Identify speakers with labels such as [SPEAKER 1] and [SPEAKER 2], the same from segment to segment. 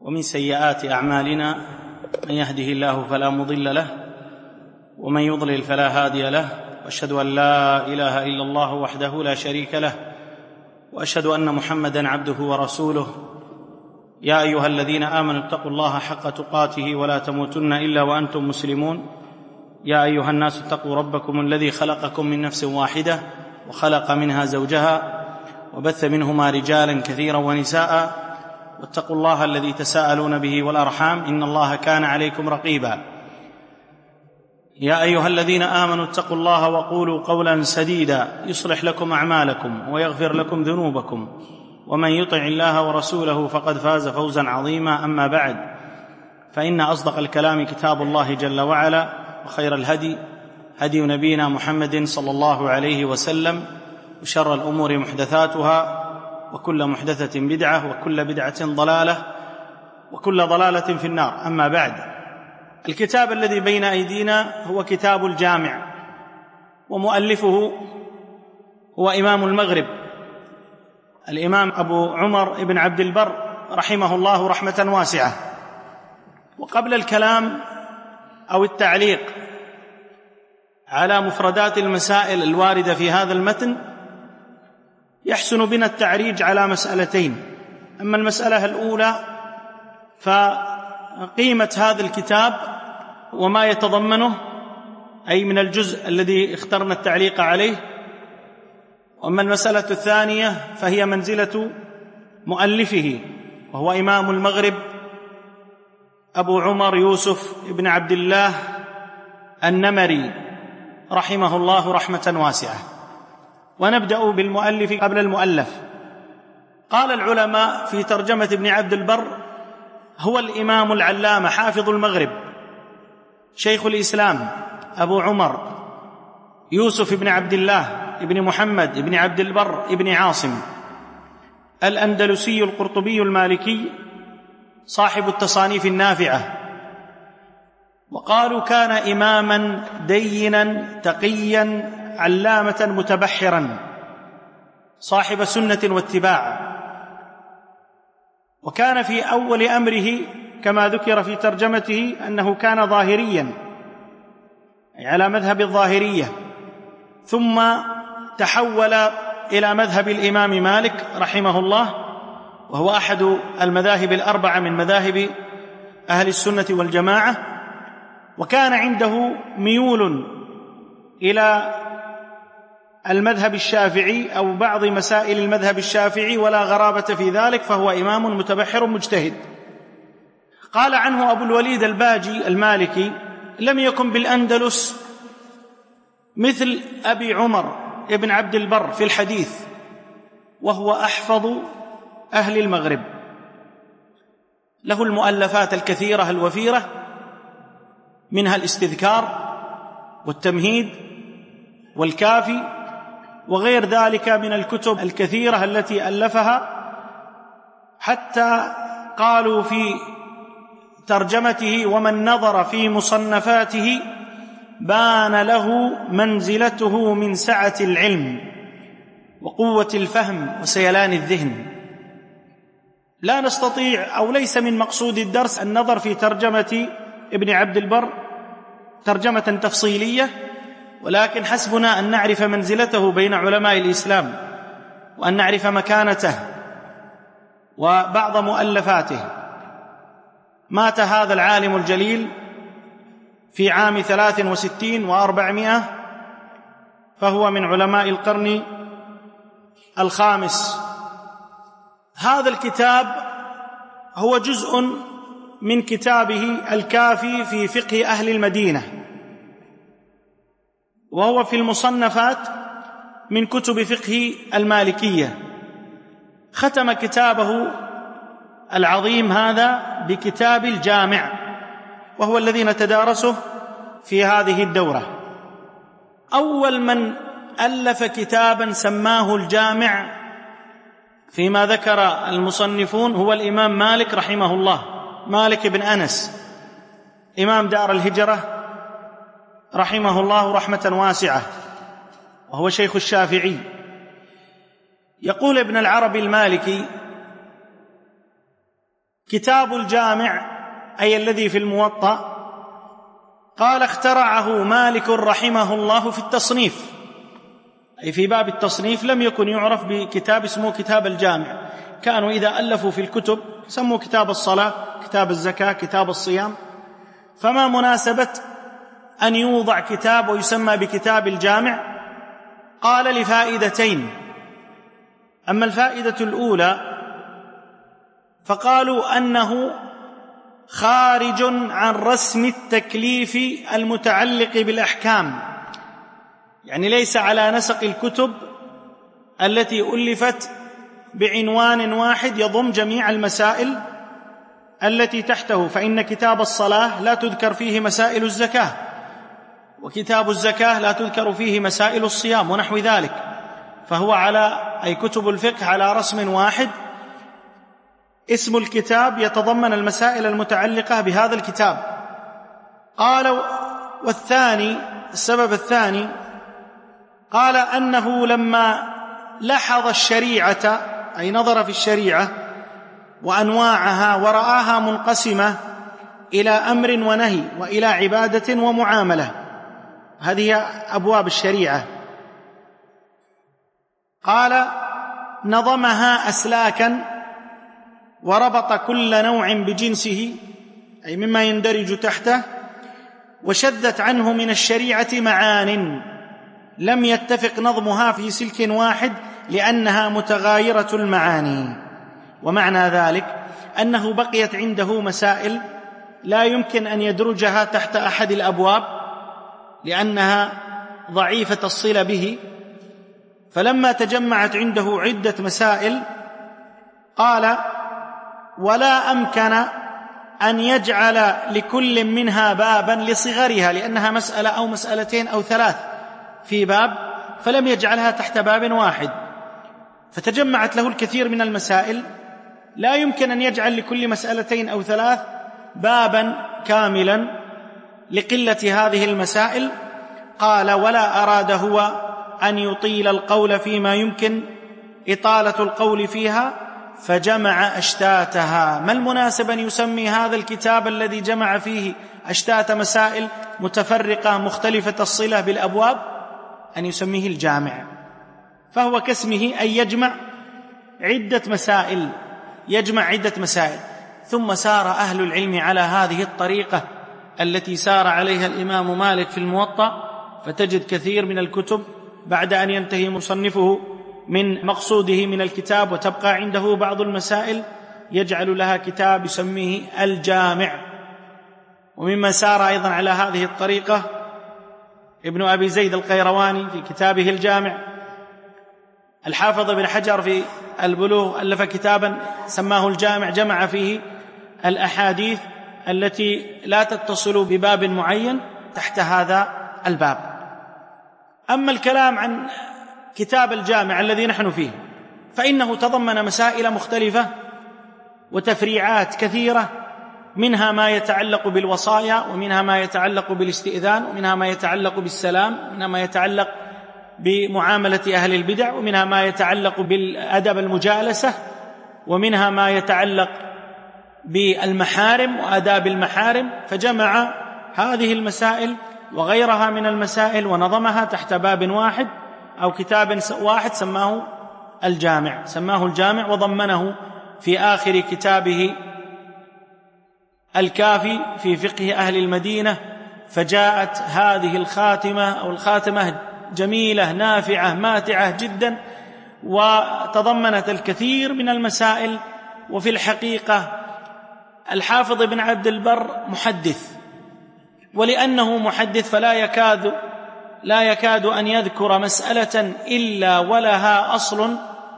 [SPEAKER 1] ومن سيئات أعمالنا من يهده الله فلا مضل له ومن يضلل فلا هادي له، وأشهد أن لا إله إلا الله وحده لا شريك له، وأشهد أن محمدًا عبده ورسوله. يا أيها الذين آمنوا اتقوا الله حق تقاته ولا تموتن إلا وأنتم مسلمون. يا أيها الناس اتقوا ربكم الذي خلقكم من نفس واحدة وخلق منها زوجها وبث منهما رجالا كثيرا ونساء، واتقوا الله الذي تساءلون به والأرحام إن الله كان عليكم رقيبا. يا أيها الذين آمنوا اتقوا الله وقولوا قولا سديدا يصلح لكم أعمالكم ويغفر لكم ذنوبكم، ومن يطع الله ورسوله فقد فاز فوزا عظيما. أما بعد، فإن أصدق الكلام كتاب الله جل وعلا، وخير الهدي هدي نبينا محمد صلى الله عليه وسلم، وشر الأمور محدثاتها، وكل محدثة بدعة، وكل بدعة ضلالة، وكل ضلالة في النار. أما بعد، الكتاب الذي بين أيدينا هو كتاب الجامع، ومؤلفه هو إمام المغرب الإمام أبو عمر بن عبد البر رحمه الله رحمة واسعة. وقبل الكلام أو التعليق على مفردات المسائل الواردة في هذا المتن، يحسن بنا التعريج على مسألتين. أما المسألة الأولى فقيمة هذا الكتاب وما يتضمنه، أي من الجزء الذي اخترنا التعليق عليه. وأما المسألة الثانية فهي منزلة مؤلفه، وهو إمام المغرب أبو عمر يوسف بن عبد الله النمري رحمه الله رحمة واسعة. ونبدأ بالمؤلف قبل المؤلف. قال العلماء في ترجمة ابن عبد البر: هو الإمام العلامة حافظ المغرب شيخ الإسلام أبو عمر يوسف بن عبد الله بن محمد بن عبد البر بن عاصم الأندلسي القرطبي المالكي، صاحب التصانيف النافعة. وقالوا كان إماما دينا تقيا علامة متبحرا صاحب سنة واتباع. وكان في أول أمره كما ذكر في ترجمته أنه كان ظاهريا، أي على مذهب الظاهرية، ثم تحول إلى مذهب الإمام مالك رحمه الله، وهو أحد المذاهب الأربعة من مذاهب أهل السنة والجماعة. وكان عنده ميول إلى المذهب الشافعي أو بعض مسائل المذهب الشافعي، ولا غرابة في ذلك، فهو إمام متبحر مجتهد. قال عنه أبو الوليد الباجي المالكي: لم يكن بالأندلس مثل أبي عمر ابن عبد البر في الحديث، وهو أحفظ أهل المغرب. له المؤلفات الكثيرة الوفيرة، منها الاستذكار والتمهيد والكافي وغير ذلك من الكتب الكثيرة التي ألفها، حتى قالوا في ترجمته: ومن نظر في مصنفاته بان له منزلته من سعة العلم وقوة الفهم وسيلان الذهن. لا نستطيع أو ليس من مقصود الدرس النظر في ترجمة ابن عبد البر ترجمة تفصيلية، ولكن حسبنا أن نعرف منزلته بين علماء الإسلام، وأن نعرف مكانته وبعض مؤلفاته. مات هذا العالم الجليل في عام 63 و400، فهو من علماء القرن الخامس. هذا الكتاب هو جزء من كتابه الكافي في فقه أهل المدينة، وهو في المصنفات من كتب فقه المالكية. ختم كتابه العظيم هذا بكتاب الجامع، وهو الذي نتدارسه في هذه الدورة. أول من ألف كتابا سماه الجامع فيما ذكر المصنفون هو الإمام مالك رحمه الله، مالك بن أنس إمام دار الهجرة رحمه الله رحمة واسعة، وهو شيخ الشافعي. يقول ابن العربي المالكي: كتاب الجامع أي الذي في الموطأ قال اخترعه مالك رحمه الله في التصنيف، أي في باب التصنيف لم يكن يعرف بكتاب اسمه كتاب الجامع، كانوا إذا ألفوا في الكتب سموا كتاب الصلاة، كتاب الزكاة، كتاب الصيام، فما مناسبة أن يوضع كتاب ويسمى بكتاب الجامع؟ قال لفائدتين. أما الفائدة الأولى فقالوا أنه خارج عن رسم التكليف المتعلق بالأحكام، يعني ليس على نسق الكتب التي ألفت بعنوان واحد يضم جميع المسائل التي تحته، فإن كتاب الصلاة لا تذكر فيه مسائل الزكاة، وكتاب الزكاة لا تذكر فيه مسائل الصيام ونحو ذلك، فهو أي كتب الفقه على رسم واحد، اسم الكتاب يتضمن المسائل المتعلقة بهذا الكتاب. قال والثاني، السبب الثاني، قال أنه لما لاحظ الشريعة أي نظر في الشريعة وأنواعها ورآها منقسمة إلى أمر ونهي وإلى عبادة ومعاملة، هذه أبواب الشريعة، قال نظمها أسلاكا وربط كل نوع بجنسه أي مما يندرج تحته، وشدت عنه من الشريعة معان لم يتفق نظمها في سلك واحد لأنها متغايرة المعاني. ومعنى ذلك أنه بقيت عنده مسائل لا يمكن أن يدرجها تحت أحد الأبواب لأنها ضعيفة الصلة به، فلما تجمعت عنده عدة مسائل قال ولا أمكن أن يجعل لكل منها بابا لصغرها، لأنها مسألة أو مسألتين أو ثلاث في باب، فلم يجعلها تحت باب واحد، فتجمعت له الكثير من المسائل، لا يمكن أن يجعل لكل مسألتين أو ثلاث بابا كاملا لقلة هذه المسائل. قال ولا أراد هو أن يطيل القول فيما يمكن إطالة القول فيها، فجمع أشتاتها. ما المناسب أن يسمي هذا الكتاب الذي جمع فيه أشتات مسائل متفرقة مختلفة الصلة بالأبواب أن يسميه الجامع؟ فهو كاسمه أن يجمع عدة مسائل، يجمع عدة مسائل. ثم سار أهل العلم على هذه الطريقة التي سار عليها الإمام مالك في الموطأ، فتجد كثير من الكتب بعد أن ينتهي مصنفه من مقصوده من الكتاب وتبقى عنده بعض المسائل يجعل لها كتاب يسميه الجامع. ومما سار أيضا على هذه الطريقة ابن أبي زيد القيرواني في كتابه الجامع، الحافظ بن حجر في البلوغ ألف كتابا سماه الجامع، جمع فيه الأحاديث التي لا تتصل بباب معين تحت هذا الباب. أما الكلام عن كتاب الجامع الذي نحن فيه فإنه تضمن مسائل مختلفة وتفريعات كثيرة، منها ما يتعلق بالوصايا، ومنها ما يتعلق بالاستئذان، ومنها ما يتعلق بالسلام، ومنها ما يتعلق بمعاملة أهل البدع، ومنها ما يتعلق بالأدب المجالسة، ومنها ما يتعلق بالمحارم وآداب المحارم، فجمع هذه المسائل وغيرها من المسائل ونظمها تحت باب واحد أو كتاب واحد سماه الجامع، وضمنه في آخر كتابه الكافي في فقه أهل المدينة. فجاءت هذه الخاتمة جميلة نافعة ماتعة جدا، وتضمنت الكثير من المسائل. وفي الحقيقة الحافظ ابن عبد البر محدث، ولأنه محدث فلا يكاد أن يذكر مسألة إلا ولها أصل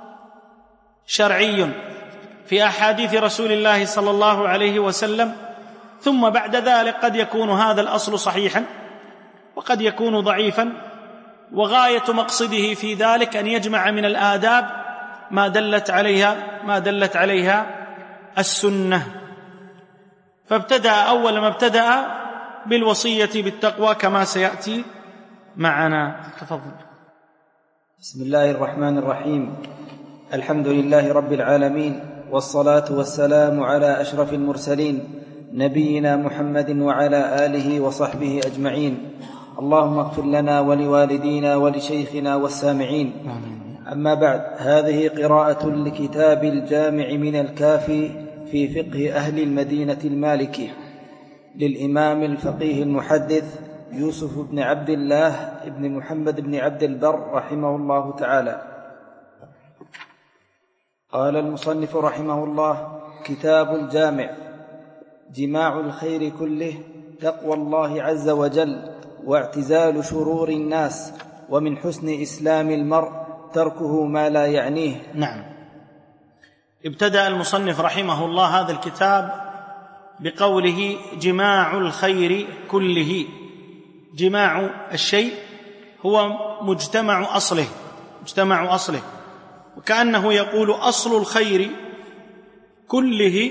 [SPEAKER 1] شرعي في أحاديث رسول الله صلى الله عليه وسلم، ثم بعد ذلك قد يكون هذا الأصل صحيحا وقد يكون ضعيفا، وغاية مقصده في ذلك أن يجمع من الآداب ما دلت عليها السنة. فابتدأ أول ما ابتدأ بالوصية بالتقوى كما سيأتي معنا. تفضل.
[SPEAKER 2] بسم الله الرحمن الرحيم. الحمد لله رب العالمين، والصلاة والسلام على أشرف المرسلين نبينا محمد وعلى آله وصحبه أجمعين. اللهم اغفر لنا ولوالدينا ولشيخنا والسامعين. أما بعد، هذه قراءة لكتاب الجامع من الكافي في فقه أهل المدينة المالكي للإمام الفقيه المحدث يوسف بن عبد الله بن محمد بن عبد البر رحمه الله تعالى. قال المصنف رحمه الله: كتاب الجامع. جماع الخير كله تقوى الله عز وجل واعتزال شرور الناس، ومن حسن إسلام المرء تركه ما لا يعنيه.
[SPEAKER 1] نعم. ابتدأ المصنف رحمه الله هذا الكتاب بقوله: جماع الخير كله. جماع الشيء هو مجتمع أصله، وكأنه يقول أصل الخير كله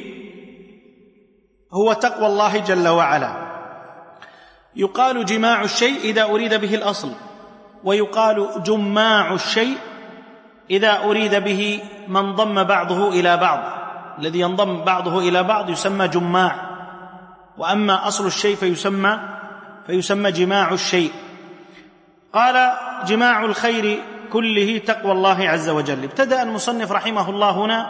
[SPEAKER 1] هو تقوى الله جل وعلا. يقال جماع الشيء إذا أريد به الأصل، ويقال جماع الشيء إذا أريد به من ضم بعضه إلى بعض. الذي ينضم بعضه إلى بعض يسمى جماع، وأما أصل الشيء فيسمى جماع الشيء. قال: جماع الخير كله تقوى الله عز وجل. ابتدأ المصنف رحمه الله هنا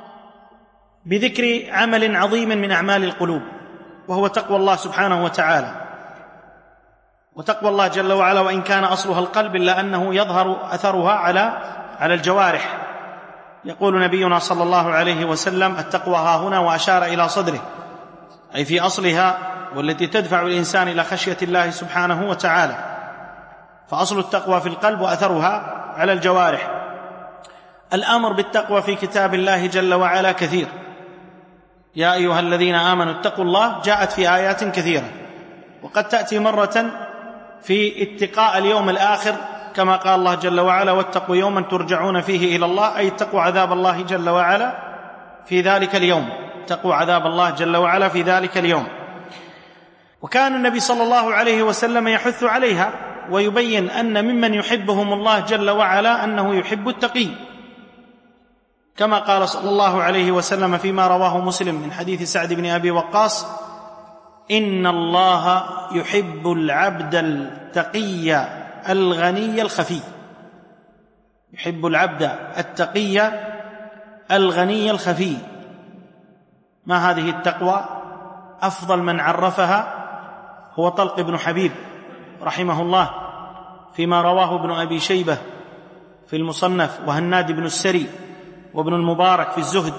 [SPEAKER 1] بذكر عمل عظيم من أعمال القلوب، وهو تقوى الله سبحانه وتعالى. وتقوى الله جل وعلا وإن كان أصلها القلب إلا أنه يظهر أثرها على الجوارح. يقول نبينا صلى الله عليه وسلم: التقوى ها هنا، وأشار إلى صدره، أي في أصلها والتي تدفع الإنسان إلى خشية الله سبحانه وتعالى. فأصل التقوى في القلب وأثرها على الجوارح. الأمر بالتقوى في كتاب الله جل وعلا كثير. يا أيها الذين آمنوا اتقوا الله جاءت في آيات كثيرة، وقد تأتي مرة في اتقاء اليوم الآخر، كما قال الله جل وعلا: واتقوا يوما ترجعون فيه إلى الله، أي اتقوا عذاب الله جل وعلا في ذلك اليوم. اتقوا عذاب الله جل وعلا في ذلك اليوم. وكان النبي صلى الله عليه وسلم يحث عليها، ويبين أن ممن يحبهم الله جل وعلا أنه يحب التقي، كما قال صلى الله عليه وسلم فيما رواه مسلم من حديث سعد بن أبي وقاص: إن الله يحب العبد التقي الغني الخفي. يحب العبد التقي الغني الخفي. ما هذه التقوى؟ أفضل من عرفها هو طلق بن حبيب رحمه الله فيما رواه ابن أبي شيبة في المصنف، وهناد بن السري، وابن المبارك في الزهد.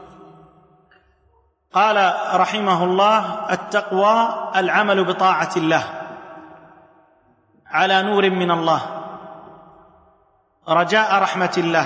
[SPEAKER 1] قال رحمه الله: التقوى العمل بطاعة الله على نور من الله، رجاء رحمة الله.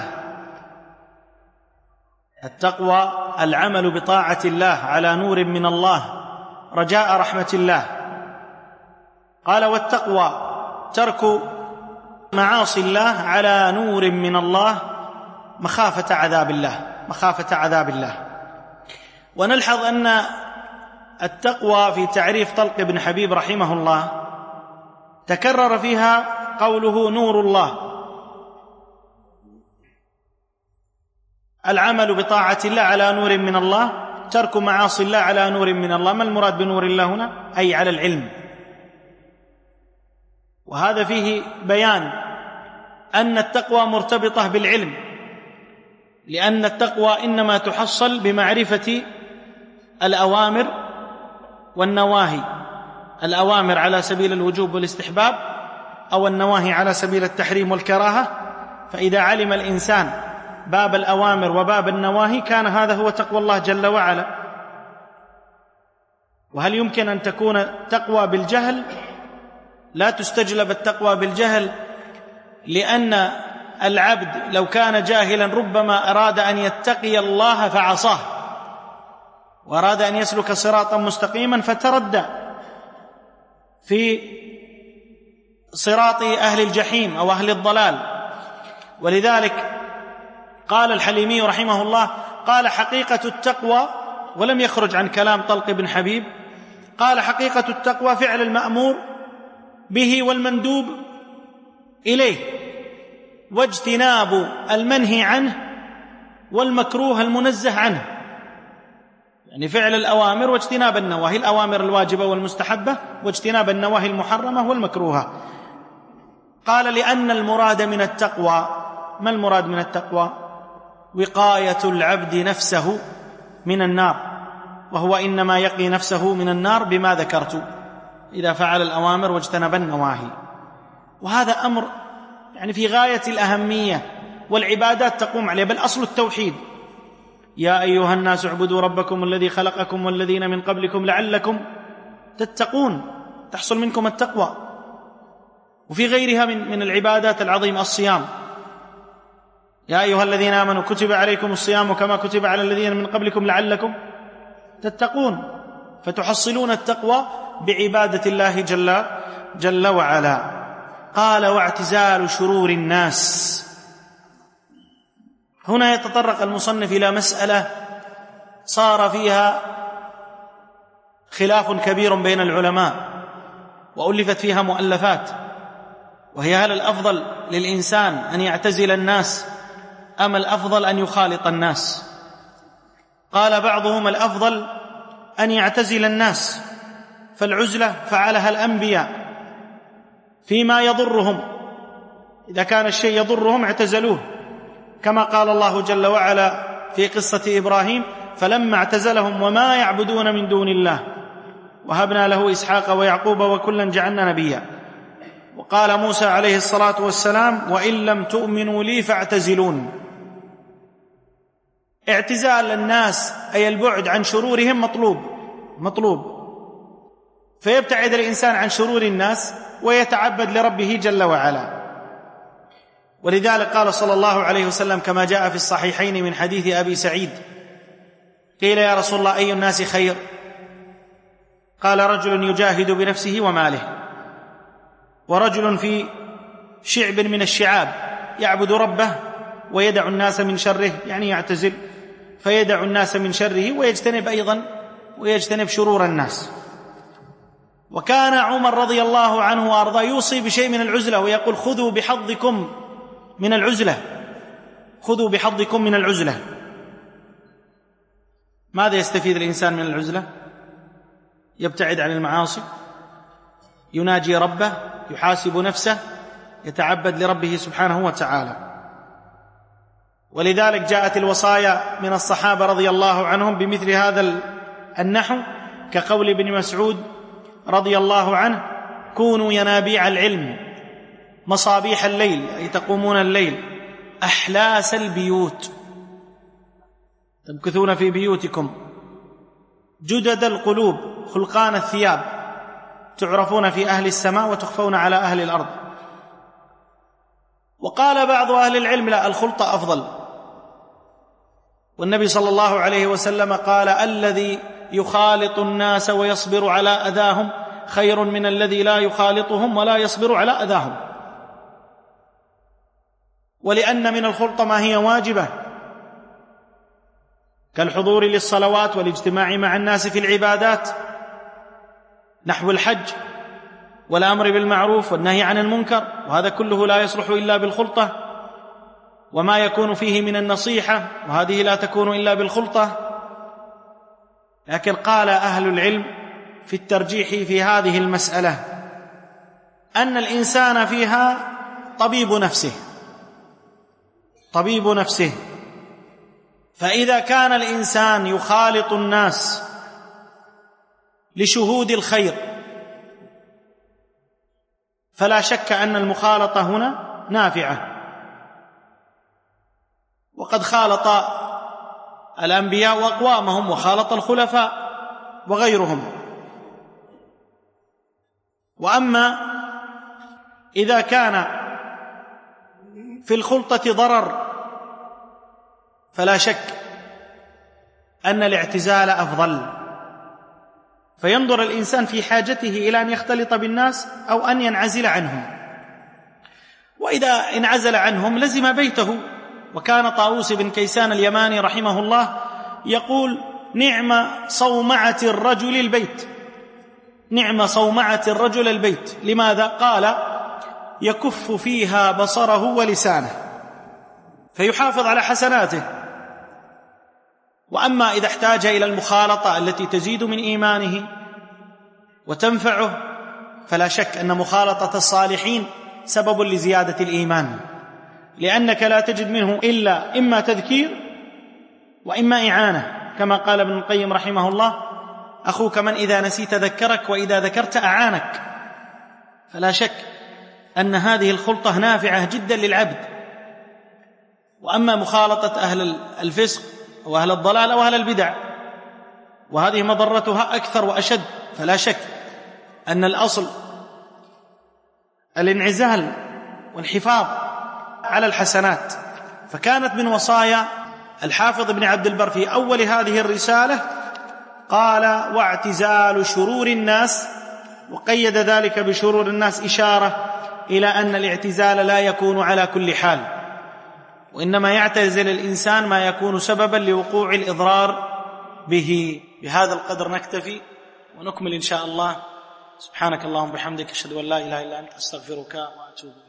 [SPEAKER 1] التقوى العمل بطاعة الله على نور من الله، رجاء رحمة الله. قال: والتقوى ترك معاصي الله على نور من الله، مخافة عذاب الله. ونلحظ أن التقوى في تعريف طلق بن حبيب رحمه الله تكرر فيها قوله نور الله، العمل بطاعة الله على نور من الله، ترك معاصي الله على نور من الله. ما المراد بنور الله هنا؟ أي على العلم. وهذا فيه بيان أن التقوى مرتبطة بالعلم، لأن التقوى إنما تحصل بمعرفة الأوامر والنواهي. الأوامر على سبيل الوجوب والاستحباب، أو النواهي على سبيل التحريم والكراهة. فإذا علم الإنسان باب الأوامر وباب النواهي كان هذا هو تقوى الله جل وعلا. وهل يمكن أن تكون تقوى بالجهل؟ لا تستجلب التقوى بالجهل، لأن العبد لو كان جاهلا ربما أراد أن يتقي الله فعصاه، وأراد أن يسلك صراطا مستقيما فتردى في صراط أهل الجحيم أو أهل الضلال. ولذلك قال الحليمي رحمه الله: قال: حقيقة التقوى، ولم يخرج عن كلام طلق بن حبيب، قال: حقيقة التقوى فعل المأمور به والمندوب إليه، واجتناب المنهي عنه والمكروه المنزه عنه. يعني فعل الأوامر واجتناب النواهي، الأوامر الواجبة والمستحبة واجتناب النواهي المحرمة والمكروهة. قال لأن المراد من التقوى، ما المراد من التقوى؟ وقاية العبد نفسه من النار، وهو إنما يقي نفسه من النار بما ذكرت إذا فعل الأوامر واجتنب النواهي. وهذا أمر يعني في غاية الأهمية، والعبادات تقوم عليه، بل أصل التوحيد: يا أيها الناس اعبدوا ربكم الذي خلقكم والذين من قبلكم لعلكم تتقون، تحصل منكم التقوى. وفي غيرها من العبادات العظيمة الصيام: يا أيها الذين آمنوا كتب عليكم الصيام كما كتب على الذين من قبلكم لعلكم تتقون. فتحصلون التقوى بعبادة الله جل وعلا. قال: واعتزال شرور الناس. هنا يتطرق المصنف إلى مسألة صار فيها خلاف كبير بين العلماء، وألفت فيها مؤلفات، وهي: هل الأفضل للإنسان أن يعتزل الناس أم الأفضل أن يخالط الناس؟ قال بعضهم: الأفضل أن يعتزل الناس، فالعزلة فعلها الأنبياء فيما يضرهم، إذا كان الشيء يضرهم اعتزلوه، كما قال الله جل وعلا في قصة إبراهيم: فلما اعتزلهم وما يعبدون من دون الله وهبنا له إسحاق ويعقوب وكلا جعلنا نبيا. وقال موسى عليه الصلاة والسلام: وإن لم تؤمنوا لي فاعتزلون. اعتزال الناس أي البعد عن شرورهم مطلوب، فيبتعد الإنسان عن شرور الناس ويتعبد لربه جل وعلا. ولذلك قال صلى الله عليه وسلم كما جاء في الصحيحين من حديث أبي سعيد: قيل يا رسول الله أي الناس خير؟ قال: رجل يجاهد بنفسه وماله، ورجل في شعب من الشعاب يعبد ربه ويدع الناس من شره، يعني يعتزل فيدع الناس من شره ويجتنب شرور الناس. وكان عمر رضي الله عنه وأرضاه يوصي بشيء من العزلة ويقول: خذوا بحظكم من العزلة. ماذا يستفيد الإنسان من العزلة؟ يبتعد عن المعاصي، يناجي ربه، يحاسب نفسه، يتعبد لربه سبحانه وتعالى. ولذلك جاءت الوصايا من الصحابة رضي الله عنهم بمثل هذا النحو، كقول ابن مسعود رضي الله عنه: كونوا ينابيع العلم مصابيح الليل، أي تقومون الليل، أحلاس البيوت، تمكثون في بيوتكم، جدد القلوب، خلقان الثياب، تعرفون في أهل السماء وتخفون على أهل الأرض. وقال بعض أهل العلم: لا، الخلطة أفضل. والنبي صلى الله عليه وسلم قال: الذي يخالط الناس ويصبر على أذاهم خير من الذي لا يخالطهم ولا يصبر على أذاهم. ولأن من الخلطة ما هي واجبة، كالحضور للصلوات والاجتماع مع الناس في العبادات، نحو الحج والأمر بالمعروف والنهي عن المنكر، وهذا كله لا يصلح إلا بالخلطة. وما يكون فيه من النصيحة، وهذه لا تكون إلا بالخلطة. لكن قال أهل العلم في الترجيح في هذه المسألة أن الإنسان فيها طبيب نفسه، فإذا كان الإنسان يخالط الناس لشهود الخير، فلا شك أن المخالطة هنا نافعة. وقد خالط الأنبياء وأقوامهم، وخالط الخلفاء وغيرهم. وأما إذا كان في الخلطة ضرر، فلا شك أن الاعتزال أفضل، فينظر الإنسان في حاجته إلى أن يختلط بالناس أو أن ينعزل عنهم. وإذا انعزل عنهم لزم بيته. وكان طاووس بن كيسان اليماني رحمه الله يقول: نعم صومعة الرجل البيت. لماذا؟ قال: يكف فيها بصره ولسانه، فيحافظ على حسناته وأما إذا احتاج إلى المخالطة التي تزيد من إيمانه وتنفعه فلا شك أن مخالطة الصالحين سبب لزيادة الإيمان، لأنك لا تجد منه إلا إما تذكير وإما إعانة، كما قال ابن القيم رحمه الله: أخوك من إذا نسيت ذكرك وإذا ذكرت أعانك. فلا شك أن هذه الخلطة نافعة جدا للعبد. وأما مخالطة أهل الفسق وأهل الضلال وأهل البدع، وهذه مضرتها أكثر وأشد، فلا شك أن الأصل الانعزال والحفاظ على الحسنات. فكانت من وصايا الحافظ ابن عبد البر في أول هذه الرسالة قال: واعتزال شرور الناس، وقيد ذلك بشرور الناس إشارة إلى أن الاعتزال لا يكون على كل حال، وإنما يعتزل الإنسان ما يكون سببا لوقوع الإضرار به. بهذا القدر نكتفي ونكمل إن شاء الله. سبحانك اللهم وبحمدك، أشهد أن لا إله إلا أنت، أستغفرك وأتوب إليك.